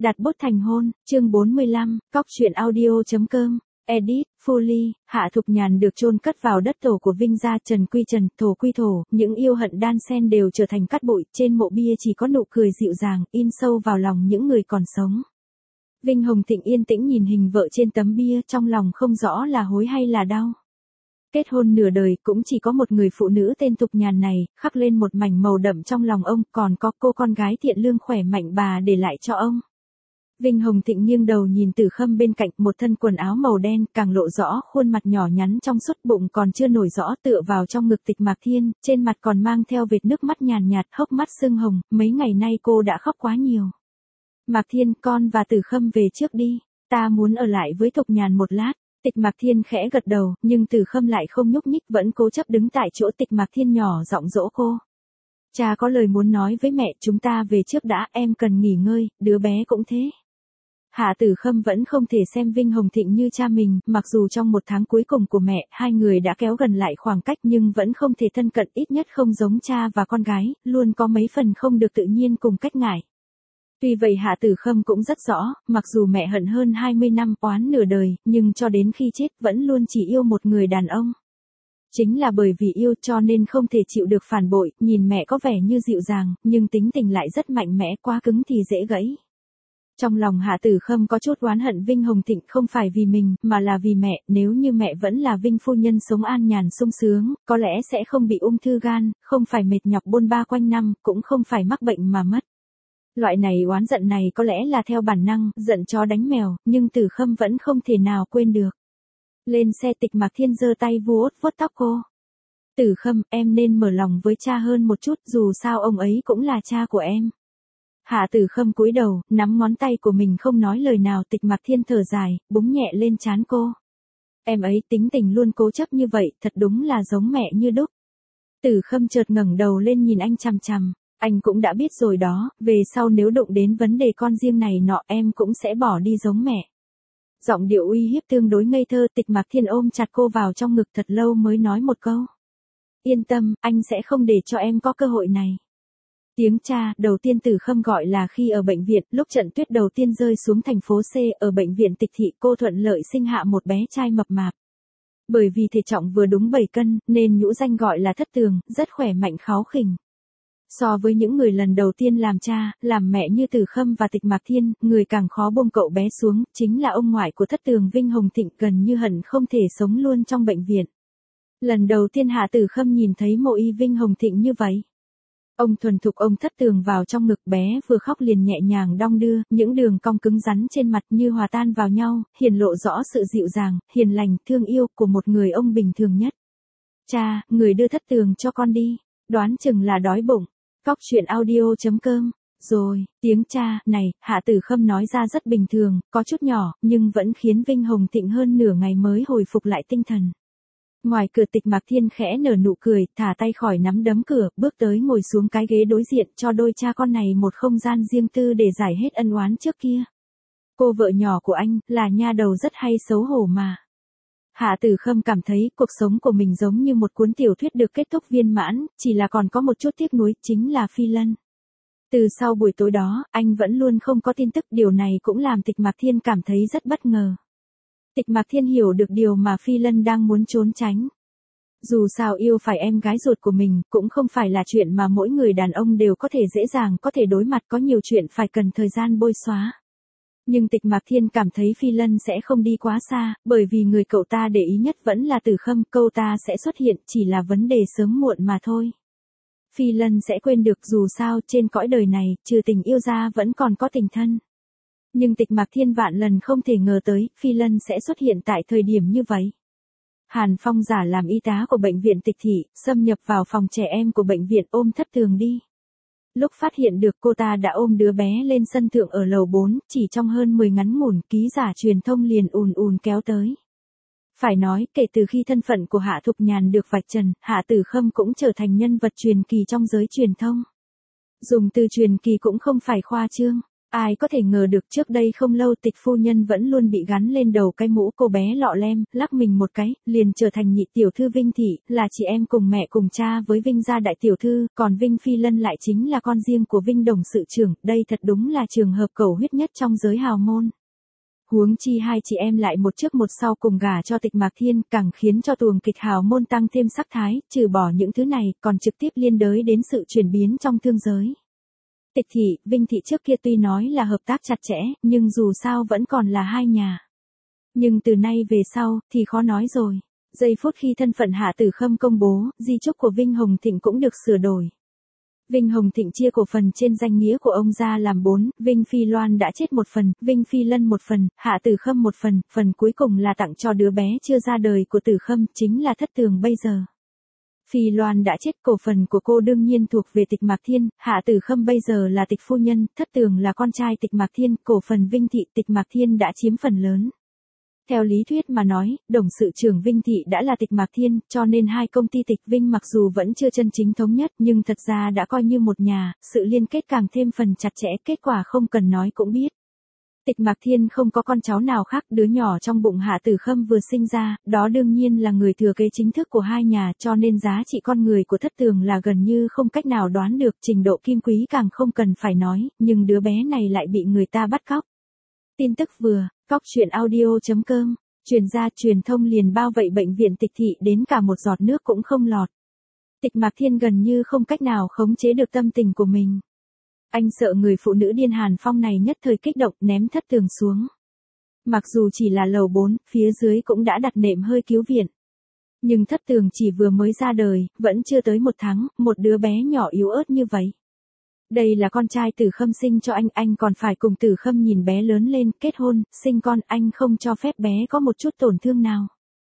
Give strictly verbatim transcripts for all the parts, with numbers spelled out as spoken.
Đặt bút thành hôn, chương bốn mươi lăm, cóc truyện audio.com, edit, Foley, Hạ Thục Nhàn được chôn cất vào đất tổ của Vinh gia, Trần quy trần, thổ quy thổ, những yêu hận đan xen đều trở thành cát bụi, trên mộ bia chỉ có nụ cười dịu dàng, in sâu vào lòng những người còn sống. Vinh Hồng Thịnh yên tĩnh nhìn hình vợ trên tấm bia, trong lòng không rõ là hối hay là đau. Kết hôn nửa đời, cũng chỉ có một người phụ nữ tên Thục Nhàn này, khắc lên một mảnh màu đậm trong lòng ông, còn có cô con gái thiện lương khỏe mạnh bà để lại cho ông. Vinh Hồng Thịnh nghiêng đầu nhìn Tử Khâm bên cạnh, một thân quần áo màu đen, càng lộ rõ khuôn mặt nhỏ nhắn trong suốt, bụng còn chưa nổi rõ, tựa vào trong ngực Tịch Mạc Thiên, trên mặt còn mang theo vệt nước mắt nhàn nhạt, hốc mắt sưng hồng, mấy ngày nay cô đã khóc quá nhiều. Mạc Thiên, con và Tử Khâm về trước đi, ta muốn ở lại với Thục Nhàn một lát. Tịch Mạc Thiên khẽ gật đầu, nhưng Tử Khâm lại không nhúc nhích, vẫn cố chấp đứng tại chỗ. Tịch Mạc Thiên nhỏ giọng dỗ cô. Cha có lời muốn nói với mẹ, chúng ta về trước đã, em cần nghỉ ngơi, đứa bé cũng thế. Hạ Tử Khâm vẫn không thể xem Vinh Hồng Thịnh như cha mình, mặc dù trong một tháng cuối cùng của mẹ, hai người đã kéo gần lại khoảng cách nhưng vẫn không thể thân cận, ít nhất không giống cha và con gái, luôn có mấy phần không được tự nhiên cùng cách ngại. Tuy vậy Hạ Tử Khâm cũng rất rõ, mặc dù mẹ hận hơn hai mươi năm, oán nửa đời, nhưng cho đến khi chết vẫn luôn chỉ yêu một người đàn ông. Chính là bởi vì yêu cho nên không thể chịu được phản bội, nhìn mẹ có vẻ như dịu dàng, nhưng tính tình lại rất mạnh mẽ, quá cứng thì dễ gãy. Trong lòng Hạ Tử Khâm có chút oán hận Vinh Hồng Thịnh, không phải vì mình, mà là vì mẹ, nếu như mẹ vẫn là Vinh phu nhân sống an nhàn sung sướng, có lẽ sẽ không bị ung thư gan, không phải mệt nhọc bôn ba quanh năm, cũng không phải mắc bệnh mà mất. Loại này oán giận này có lẽ là theo bản năng, giận chó đánh mèo, nhưng Tử Khâm vẫn không thể nào quên được. Lên xe, Tịch Mạc Thiên giơ tay vuốt vuốt tóc cô. Tử Khâm, em nên mở lòng với cha hơn một chút, dù sao ông ấy cũng là cha của em. Hạ Tử Khâm cúi đầu, nắm ngón tay của mình không nói lời nào. Tịch Mạc Thiên thở dài, búng nhẹ lên trán cô. Em ấy tính tình luôn cố chấp như vậy, thật đúng là giống mẹ như đúc. Tử Khâm chợt ngẩng đầu lên nhìn anh chằm chằm. Anh cũng đã biết rồi đó, về sau nếu đụng đến vấn đề con riêng này nọ em cũng sẽ bỏ đi giống mẹ. Giọng điệu uy hiếp tương đối ngây thơ. Tịch Mạc Thiên ôm chặt cô vào trong ngực thật lâu mới nói một câu. Yên tâm, anh sẽ không để cho em có cơ hội này. Tiếng cha đầu tiên Tử Khâm gọi là khi ở bệnh viện, lúc trận tuyết đầu tiên rơi xuống thành phố C, ở bệnh viện Tịch thị, cô thuận lợi sinh hạ một bé trai mập mạp. Bởi vì thể trọng vừa đúng bảy cân, nên nhũ danh gọi là Thất Tường, rất khỏe mạnh kháu khỉnh. So với những người lần đầu tiên làm cha, làm mẹ như Tử Khâm và Tịch Mạc Thiên, người càng khó buông cậu bé xuống, chính là ông ngoại của Thất Tường Vinh Hồng Thịnh, gần như hận không thể sống luôn trong bệnh viện. Lần đầu tiên Hạ Tử Khâm nhìn thấy mộ y Vinh Hồng Thịnh như vậy. Ông thuần thục ông Thất Tường vào trong ngực bé, vừa khóc liền nhẹ nhàng đong đưa, những đường cong cứng rắn trên mặt như hòa tan vào nhau, hiển lộ rõ sự dịu dàng, hiền lành, thương yêu của một người ông bình thường nhất. Cha, người đưa Thất Tường cho con đi, đoán chừng là đói bụng. Cóc truyện audio.com. Rồi, tiếng cha này, Hạ Tử Khâm nói ra rất bình thường, có chút nhỏ, nhưng vẫn khiến Vinh Hồng Thịnh hơn nửa ngày mới hồi phục lại tinh thần. Ngoài cửa Tịch Mạc Thiên khẽ nở nụ cười, thả tay khỏi nắm đấm cửa, bước tới ngồi xuống cái ghế đối diện, cho đôi cha con này một không gian riêng tư để giải hết ân oán trước kia. Cô vợ nhỏ của anh, là nha đầu rất hay xấu hổ mà. Hạ Tử Khâm cảm thấy cuộc sống của mình giống như một cuốn tiểu thuyết được kết thúc viên mãn, chỉ là còn có một chút tiếc nuối, chính là Phi Lân. Từ sau buổi tối đó, anh vẫn luôn không có tin tức, điều này cũng làm Tịch Mạc Thiên cảm thấy rất bất ngờ. Tịch Mạc Thiên hiểu được điều mà Phi Lân đang muốn trốn tránh. Dù sao yêu phải em gái ruột của mình, cũng không phải là chuyện mà mỗi người đàn ông đều có thể dễ dàng có thể đối mặt, có nhiều chuyện phải cần thời gian bôi xóa. Nhưng Tịch Mạc Thiên cảm thấy Phi Lân sẽ không đi quá xa, bởi vì người cậu ta để ý nhất vẫn là Tử Khâm, câu ta sẽ xuất hiện, chỉ là vấn đề sớm muộn mà thôi. Phi Lân sẽ quên được, dù sao trên cõi đời này, trừ tình yêu ra vẫn còn có tình thân. Nhưng Tịch Mạc Thiên vạn lần không thể ngờ tới, Phi Lân sẽ xuất hiện tại thời điểm như vậy. Hàn Phong giả làm y tá của bệnh viện Tịch thị, xâm nhập vào phòng trẻ em của bệnh viện, ôm Thất Tường đi. Lúc phát hiện được, cô ta đã ôm đứa bé lên sân thượng ở lầu bốn, chỉ trong hơn mười ngắn ngủn, ký giả truyền thông liền ùn ùn kéo tới. Phải nói, kể từ khi thân phận của Hạ Thục Nhàn được vạch trần, Hạ Tử Khâm cũng trở thành nhân vật truyền kỳ trong giới truyền thông. Dùng từ truyền kỳ cũng không phải khoa trương. Ai có thể ngờ được trước đây không lâu Tịch phu nhân vẫn luôn bị gắn lên đầu cái mũ cô bé lọ lem, lắc mình một cái, liền trở thành nhị tiểu thư Vinh Thị, là chị em cùng mẹ cùng cha với Vinh gia đại tiểu thư, còn Vinh Phi Lân lại chính là con riêng của Vinh đồng sự trưởng, đây thật đúng là trường hợp cầu huyết nhất trong giới hào môn. Huống chi hai chị em lại một trước một sau cùng gả cho Tịch Mạc Thiên, càng khiến cho tuồng kịch hào môn tăng thêm sắc thái, trừ bỏ những thứ này, còn trực tiếp liên đới đến sự chuyển biến trong thương giới. Tịch thị, Vinh thị trước kia tuy nói là hợp tác chặt chẽ, nhưng dù sao vẫn còn là hai nhà. Nhưng từ nay về sau, thì khó nói rồi. Giây phút khi thân phận Hạ Tử Khâm công bố, di chúc của Vinh Hồng Thịnh cũng được sửa đổi. Vinh Hồng Thịnh chia cổ phần trên danh nghĩa của ông ra làm bốn, Vinh Phi Loan đã chết một phần, Vinh Phi Lân một phần, Hạ Tử Khâm một phần, phần cuối cùng là tặng cho đứa bé chưa ra đời của Tử Khâm, chính là Thất Tường bây giờ. Phi Loan đã chết, cổ phần của cô đương nhiên thuộc về Tịch Mạc Thiên, Hạ Tử Khâm bây giờ là Tịch phu nhân, Thất Tường là con trai Tịch Mạc Thiên, cổ phần Vinh thị Tịch Mạc Thiên đã chiếm phần lớn. Theo lý thuyết mà nói, đồng sự trưởng Vinh thị đã là Tịch Mạc Thiên, cho nên hai công ty Tịch Vinh mặc dù vẫn chưa chân chính thống nhất, nhưng thật ra đã coi như một nhà, sự liên kết càng thêm phần chặt chẽ, kết quả không cần nói cũng biết. Tịch Mạc Thiên không có con cháu nào khác, đứa nhỏ trong bụng Hạ Tử Khâm vừa sinh ra, đó đương nhiên là người thừa kế chính thức của hai nhà, cho nên giá trị con người của Thất Tường là gần như không cách nào đoán được, trình độ kim quý càng không cần phải nói, nhưng đứa bé này lại bị người ta bắt cóc. Tin tức vừa, cóc truyện audio chấm com, truyền ra truyền thông liền bao vậy bệnh viện Tịch thị đến cả một giọt nước cũng không lọt. Tịch Mạc Thiên gần như không cách nào khống chế được tâm tình của mình. Anh sợ người phụ nữ điên Hàn Phong này nhất thời kích động ném Thất Tường xuống. Mặc dù chỉ là lầu bốn, phía dưới cũng đã đặt nệm hơi cứu viện. Nhưng Thất Tường chỉ vừa mới ra đời, vẫn chưa tới một tháng, một đứa bé nhỏ yếu ớt như vậy. Đây là con trai Tử Khâm sinh cho anh, anh còn phải cùng Tử Khâm nhìn bé lớn lên, kết hôn, sinh con, anh không cho phép bé có một chút tổn thương nào.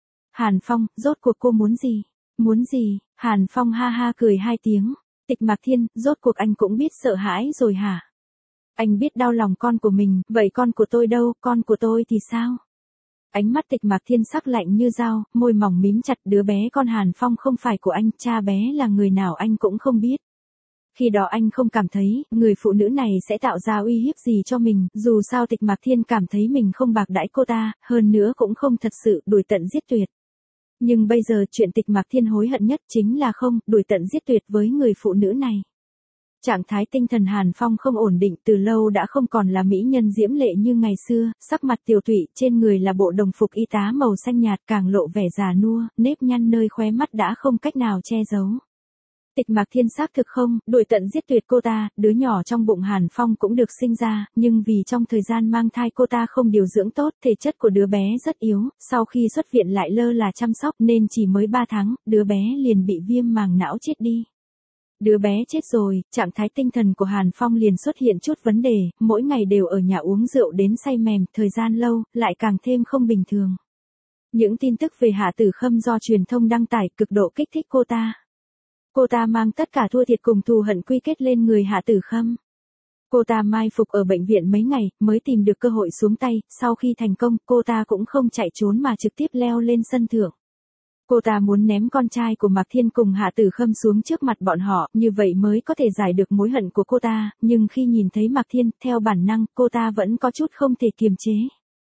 Hàn Phong, rốt cuộc cô muốn gì? Muốn gì? Hàn Phong ha ha cười hai tiếng. Tịch Mạc Thiên, rốt cuộc anh cũng biết sợ hãi rồi hả? Anh biết đau lòng con của mình, vậy con của tôi đâu, con của tôi thì sao? Ánh mắt Tịch Mạc Thiên sắc lạnh như dao, môi mỏng mím chặt, đứa bé con Hàn Phong không phải của anh, cha bé là người nào anh cũng không biết. Khi đó anh không cảm thấy, người phụ nữ này sẽ tạo ra uy hiếp gì cho mình, dù sao Tịch Mạc Thiên cảm thấy mình không bạc đãi cô ta, hơn nữa cũng không thật sự đuổi tận giết tuyệt. Nhưng bây giờ chuyện Tịch Mạc Thiên hối hận nhất chính là không đuổi tận giết tuyệt với người phụ nữ này. Trạng thái tinh thần Hàn Phong không ổn định, từ lâu đã không còn là mỹ nhân diễm lệ như ngày xưa, sắc mặt tiều tụy, trên người là bộ đồng phục y tá màu xanh nhạt càng lộ vẻ già nua, nếp nhăn nơi khóe mắt đã không cách nào che giấu. Tịch Mạc Thiên xác thực không đuổi tận giết tuyệt cô ta, đứa nhỏ trong bụng Hàn Phong cũng được sinh ra, nhưng vì trong thời gian mang thai cô ta không điều dưỡng tốt, thể chất của đứa bé rất yếu, sau khi xuất viện lại lơ là chăm sóc nên chỉ mới ba tháng, đứa bé liền bị viêm màng não chết đi. Đứa bé chết rồi, trạng thái tinh thần của Hàn Phong liền xuất hiện chút vấn đề, mỗi ngày đều ở nhà uống rượu đến say mềm, thời gian lâu, lại càng thêm không bình thường. Những tin tức về Hạ Tử Khâm do truyền thông đăng tải cực độ kích thích cô ta. Cô ta mang tất cả thua thiệt cùng thù hận quy kết lên người Hạ Tử Khâm. Cô ta mai phục ở bệnh viện mấy ngày, mới tìm được cơ hội xuống tay, sau khi thành công, cô ta cũng không chạy trốn mà trực tiếp leo lên sân thượng. Cô ta muốn ném con trai của Mạc Thiên cùng Hạ Tử Khâm xuống trước mặt bọn họ, như vậy mới có thể giải được mối hận của cô ta, nhưng khi nhìn thấy Mạc Thiên, theo bản năng, cô ta vẫn có chút không thể kiềm chế.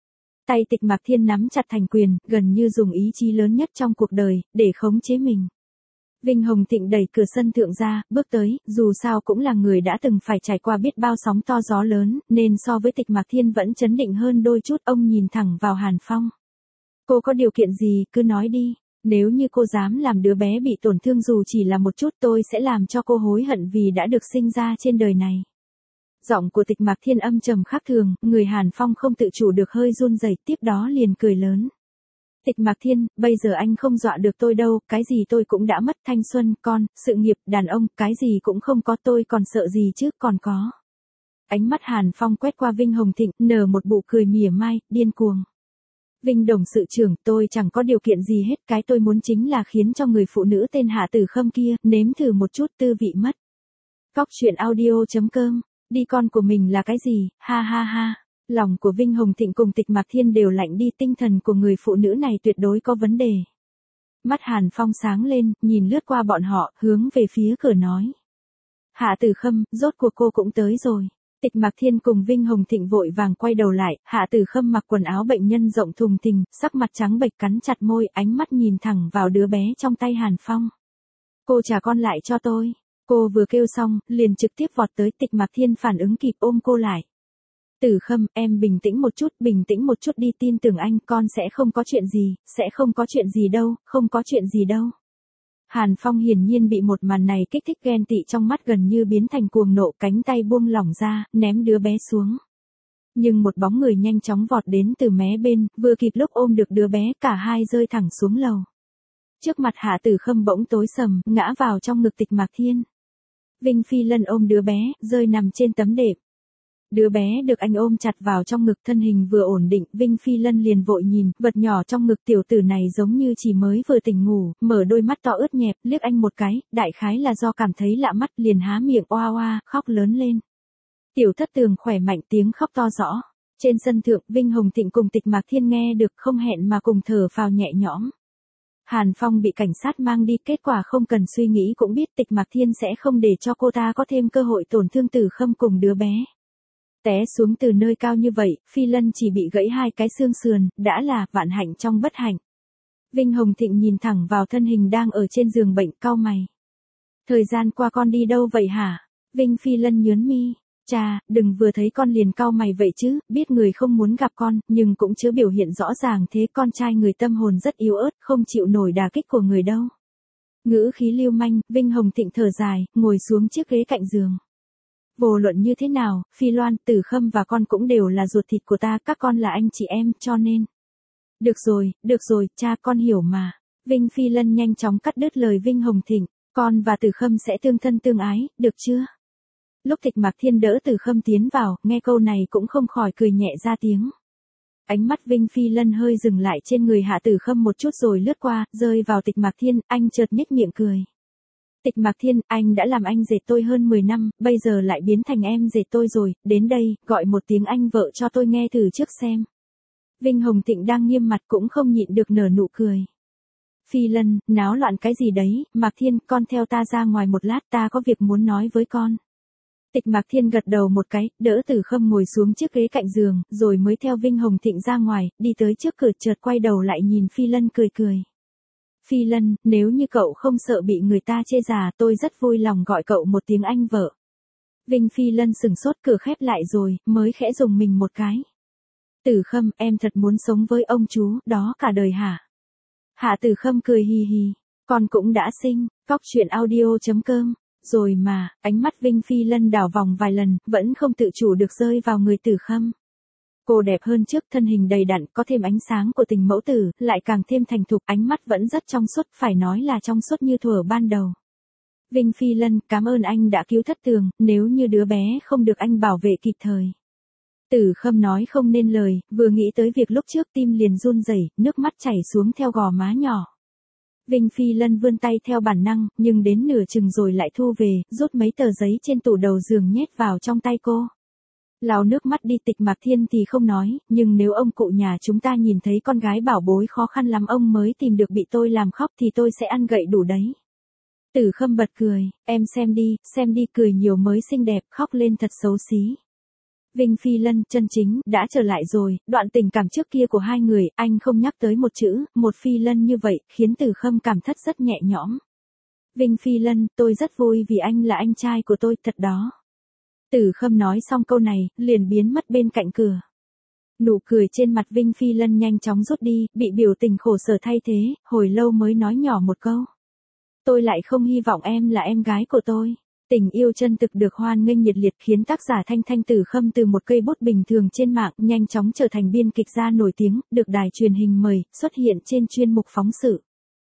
Tay Tịch Mạc Thiên nắm chặt thành quyền, gần như dùng ý chí lớn nhất trong cuộc đời, để khống chế mình. Vinh Hồng Thịnh đẩy cửa sân thượng ra, bước tới, dù sao cũng là người đã từng phải trải qua biết bao sóng to gió lớn, nên so với Tịch Mạc Thiên vẫn chấn định hơn đôi chút, ông nhìn thẳng vào Hàn Phong. Cô có điều kiện gì, cứ nói đi, nếu như cô dám làm đứa bé bị tổn thương dù chỉ là một chút tôi sẽ làm cho cô hối hận vì đã được sinh ra trên đời này. Giọng của Tịch Mạc Thiên âm trầm khác thường, người Hàn Phong không tự chủ được hơi run rẩy, tiếp đó liền cười lớn. Tịch Mạc Thiên, bây giờ anh không dọa được tôi đâu, cái gì tôi cũng đã mất, thanh xuân, con, sự nghiệp, đàn ông, cái gì cũng không có, tôi còn sợ gì chứ, còn có. Ánh mắt Hàn Phong quét qua Vinh Hồng Thịnh, nở một nụ cười mỉa mai, điên cuồng. Vinh đồng sự trưởng, tôi chẳng có điều kiện gì hết, cái tôi muốn chính là khiến cho người phụ nữ tên Hạ Tử Khâm kia, nếm thử một chút tư vị mất. Cóc truyện audio chấm com, đi con của mình là cái gì, ha ha ha. Lòng của Vinh Hồng Thịnh cùng Tịch Mạc Thiên đều lạnh đi, tinh thần của người phụ nữ này tuyệt đối có vấn đề. Mắt Hàn Phong sáng lên, nhìn lướt qua bọn họ, hướng về phía cửa nói. Hạ Tử Khâm, rốt cuộc cô cũng tới rồi. Tịch Mạc Thiên cùng Vinh Hồng Thịnh vội vàng quay đầu lại, Hạ Tử Khâm mặc quần áo bệnh nhân rộng thùng thình, sắc mặt trắng bệch cắn chặt môi, ánh mắt nhìn thẳng vào đứa bé trong tay Hàn Phong. Cô trả con lại cho tôi. Cô vừa kêu xong, liền trực tiếp vọt tới. Tịch Mạc Thiên phản ứng kịp ôm cô lại. Tử Khâm, em bình tĩnh một chút, bình tĩnh một chút đi, tin tưởng anh, con sẽ không có chuyện gì, sẽ không có chuyện gì đâu, không có chuyện gì đâu. Hàn Phong hiển nhiên bị một màn này kích thích, ghen tị trong mắt gần như biến thành cuồng nộ, cánh tay buông lỏng ra, ném đứa bé xuống. Nhưng một bóng người nhanh chóng vọt đến từ mé bên, vừa kịp lúc ôm được đứa bé, cả hai rơi thẳng xuống lầu. Trước mặt Hạ Tử Khâm bỗng tối sầm, ngã vào trong ngực Tịch Mạc Thiên. Vinh Phi Lân ôm đứa bé, rơi nằm trên tấm đệm. Đứa bé được anh ôm chặt vào trong ngực, thân hình vừa ổn định, Vinh Phi Lân liền vội nhìn, vật nhỏ trong ngực tiểu tử này giống như chỉ mới vừa tỉnh ngủ, mở đôi mắt to ướt nhẹp, liếc anh một cái, đại khái là do cảm thấy lạ mắt, liền há miệng oa oa, khóc lớn lên. Tiểu Thất Tường khỏe mạnh, tiếng khóc to rõ. Trên sân thượng, Vinh Hồng Thịnh cùng Tịch Mạc Thiên nghe được, không hẹn mà cùng thở phào nhẹ nhõm. Hàn Phong bị cảnh sát mang đi, kết quả không cần suy nghĩ cũng biết Tịch Mạc Thiên sẽ không để cho cô ta có thêm cơ hội tổn thương Tử Khâm cùng đứa bé. Té xuống từ nơi cao như vậy, Phi Lân chỉ bị gãy hai cái xương sườn, đã là vạn hạnh trong bất hạnh. Vinh Hồng Thịnh nhìn thẳng vào thân hình đang ở trên giường bệnh, cau mày. Thời gian qua con đi đâu vậy hả? Vinh Phi Lân nhớn mi. Cha, đừng vừa thấy con liền cau mày vậy chứ, biết người không muốn gặp con, nhưng cũng chưa biểu hiện rõ ràng thế, con trai người tâm hồn rất yếu ớt, không chịu nổi đả kích của người đâu. Ngữ khí lưu manh, Vinh Hồng Thịnh thở dài, ngồi xuống chiếc ghế cạnh giường. Vô luận như thế nào, Phi Loan, Tử Khâm và con cũng đều là ruột thịt của ta, các con là anh chị em, cho nên. Được rồi, được rồi, cha, con hiểu mà. Vinh Phi Lân nhanh chóng cắt đứt lời Vinh Hồng Thịnh, con và Tử Khâm sẽ tương thân tương ái, được chưa? Lúc Tịch Mạc Thiên đỡ Tử Khâm tiến vào, nghe câu này cũng không khỏi cười nhẹ ra tiếng. Ánh mắt Vinh Phi Lân hơi dừng lại trên người Hạ Tử Khâm một chút rồi lướt qua, rơi vào Tịch Mạc Thiên, anh chợt nhếch miệng cười. Tịch Mạc Thiên, anh đã làm anh dệt tôi hơn mười năm, bây giờ lại biến thành em dệt tôi rồi, đến đây, gọi một tiếng anh vợ cho tôi nghe thử trước xem. Vinh Hồng Thịnh đang nghiêm mặt cũng không nhịn được nở nụ cười. Phi Lân, náo loạn cái gì đấy, Mạc Thiên, con theo ta ra ngoài một lát, ta có việc muốn nói với con. Tịch Mạc Thiên gật đầu một cái, đỡ Tử Khâm ngồi xuống chiếc ghế cạnh giường, rồi mới theo Vinh Hồng Thịnh ra ngoài, đi tới trước cửa, chợt quay đầu lại nhìn Phi Lân cười cười. Phi Lân, nếu như cậu không sợ bị người ta chê già, tôi rất vui lòng gọi cậu một tiếng anh vợ. Vinh Phi Lân sừng sốt, cửa khép lại rồi, mới khẽ dùng mình một cái. Tử Khâm, em thật muốn sống với ông chú, đó cả đời hả? Hạ Tử Khâm cười hì hì, con cũng đã sinh, cóc truyện audio chấm com. Rồi mà, ánh mắt Vinh Phi Lân đảo vòng vài lần, vẫn không tự chủ được rơi vào người Tử Khâm. Cô đẹp hơn trước, thân hình đầy đặn, có thêm ánh sáng của tình mẫu tử, lại càng thêm thành thục, ánh mắt vẫn rất trong suốt, phải nói là trong suốt như thuở ban đầu. Vinh Phi Lân, cảm ơn anh đã cứu Thất Tường, nếu như đứa bé không được anh bảo vệ kịp thời. Tử Khâm nói không nên lời, vừa nghĩ tới việc lúc trước tim liền run rẩy, nước mắt chảy xuống theo gò má nhỏ. Vinh Phi Lân vươn tay theo bản năng, nhưng đến nửa chừng rồi lại thu về, rút mấy tờ giấy trên tủ đầu giường nhét vào trong tay cô. Lau nước mắt đi. Tịch Mạc Thiên thì không nói, nhưng nếu ông cụ nhà chúng ta nhìn thấy con gái bảo bối khó khăn lắm ông mới tìm được bị tôi làm khóc thì tôi sẽ ăn gậy đủ đấy. Tử Khâm bật cười, em xem đi, xem đi, cười nhiều mới xinh đẹp, khóc lên thật xấu xí. Vinh Phi Lân, chân chính, đã trở lại rồi, đoạn tình cảm trước kia của hai người, anh không nhắc tới một chữ, một Phi Lân như vậy, khiến Tử Khâm cảm thất rất nhẹ nhõm. Vinh Phi Lân, tôi rất vui vì anh là anh trai của tôi, thật đó. Tử Khâm nói xong câu này, liền biến mất bên cạnh cửa. Nụ cười trên mặt Vinh Phi Lân nhanh chóng rút đi, bị biểu tình khổ sở thay thế, hồi lâu mới nói nhỏ một câu. Tôi lại không hy vọng em là em gái của tôi. Tình yêu chân thực được hoan nghênh nhiệt liệt khiến tác giả Thanh Thanh Tử Khâm từ một cây bút bình thường trên mạng nhanh chóng trở thành biên kịch gia nổi tiếng, được đài truyền hình mời, xuất hiện trên chuyên mục phóng sự.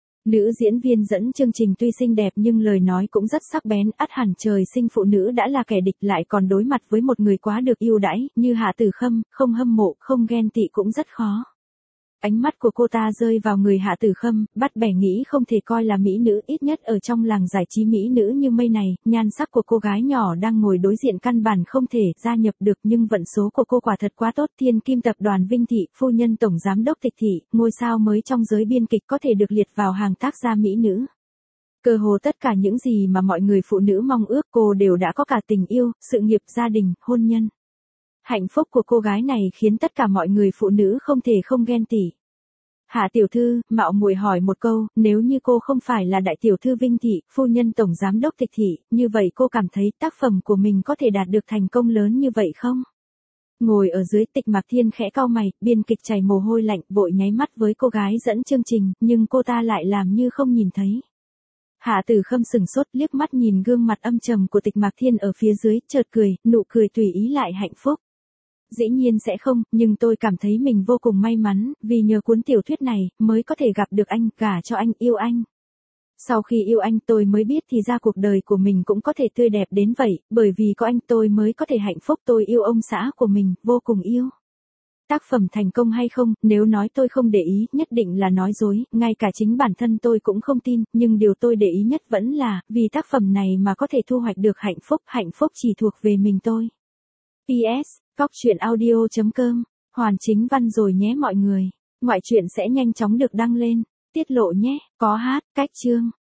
Nữ diễn viên dẫn chương trình tuy xinh đẹp nhưng lời nói cũng rất sắc bén, ắt hẳn trời sinh phụ nữ đã là kẻ địch lại còn đối mặt với một người quá được yêu đãi, như Hạ Tử Khâm, không hâm mộ, không ghen tị cũng rất khó. Ánh mắt của cô ta rơi vào người Hạ Tử Khâm, bắt bẻ nghĩ không thể coi là mỹ nữ, ít nhất ở trong làng giải trí mỹ nữ như mây này, nhan sắc của cô gái nhỏ đang ngồi đối diện căn bản không thể gia nhập được, nhưng vận số của cô quả thật quá tốt. Thiên Kim tập đoàn Vinh Thị, phu nhân tổng giám đốc Tịch Thị, ngôi sao mới trong giới biên kịch có thể được liệt vào hàng tác gia mỹ nữ. Cơ hồ tất cả những gì mà mọi người phụ nữ mong ước cô đều đã có cả tình yêu, sự nghiệp, gia đình, hôn nhân. Hạnh phúc của cô gái này khiến tất cả mọi người phụ nữ không thể không ghen tị. Hạ tiểu thư, mạo muội hỏi một câu, nếu như cô không phải là đại tiểu thư Vinh Thị, phu nhân tổng giám đốc Tịch Thị, như vậy cô cảm thấy tác phẩm của mình có thể đạt được thành công lớn như vậy không? Ngồi ở dưới, Tịch Mạc Thiên khẽ cau mày, biên kịch chảy mồ hôi lạnh, vội nháy mắt với cô gái dẫn chương trình, nhưng cô ta lại làm như không nhìn thấy. Hạ Tử Khâm sừng sốt, liếc mắt nhìn gương mặt âm trầm của Tịch Mạc Thiên ở phía dưới, chợt cười, nụ cười tùy ý lại hạnh phúc. Dĩ nhiên sẽ không, nhưng tôi cảm thấy mình vô cùng may mắn, vì nhờ cuốn tiểu thuyết này, mới có thể gặp được anh, gả cho anh, yêu anh. Sau khi yêu anh tôi mới biết thì ra cuộc đời của mình cũng có thể tươi đẹp đến vậy, bởi vì có anh tôi mới có thể hạnh phúc. Tôi yêu ông xã của mình, vô cùng yêu. Tác phẩm thành công hay không, nếu nói tôi không để ý, nhất định là nói dối, ngay cả chính bản thân tôi cũng không tin, nhưng điều tôi để ý nhất vẫn là, vì tác phẩm này mà có thể thu hoạch được hạnh phúc, hạnh phúc chỉ thuộc về mình tôi. pê ét, cóc truyện audio chấm com, hoàn chính văn rồi nhé mọi người. Ngoại truyện sẽ nhanh chóng được đăng lên. Tiết lộ nhé, có hát, cách chương.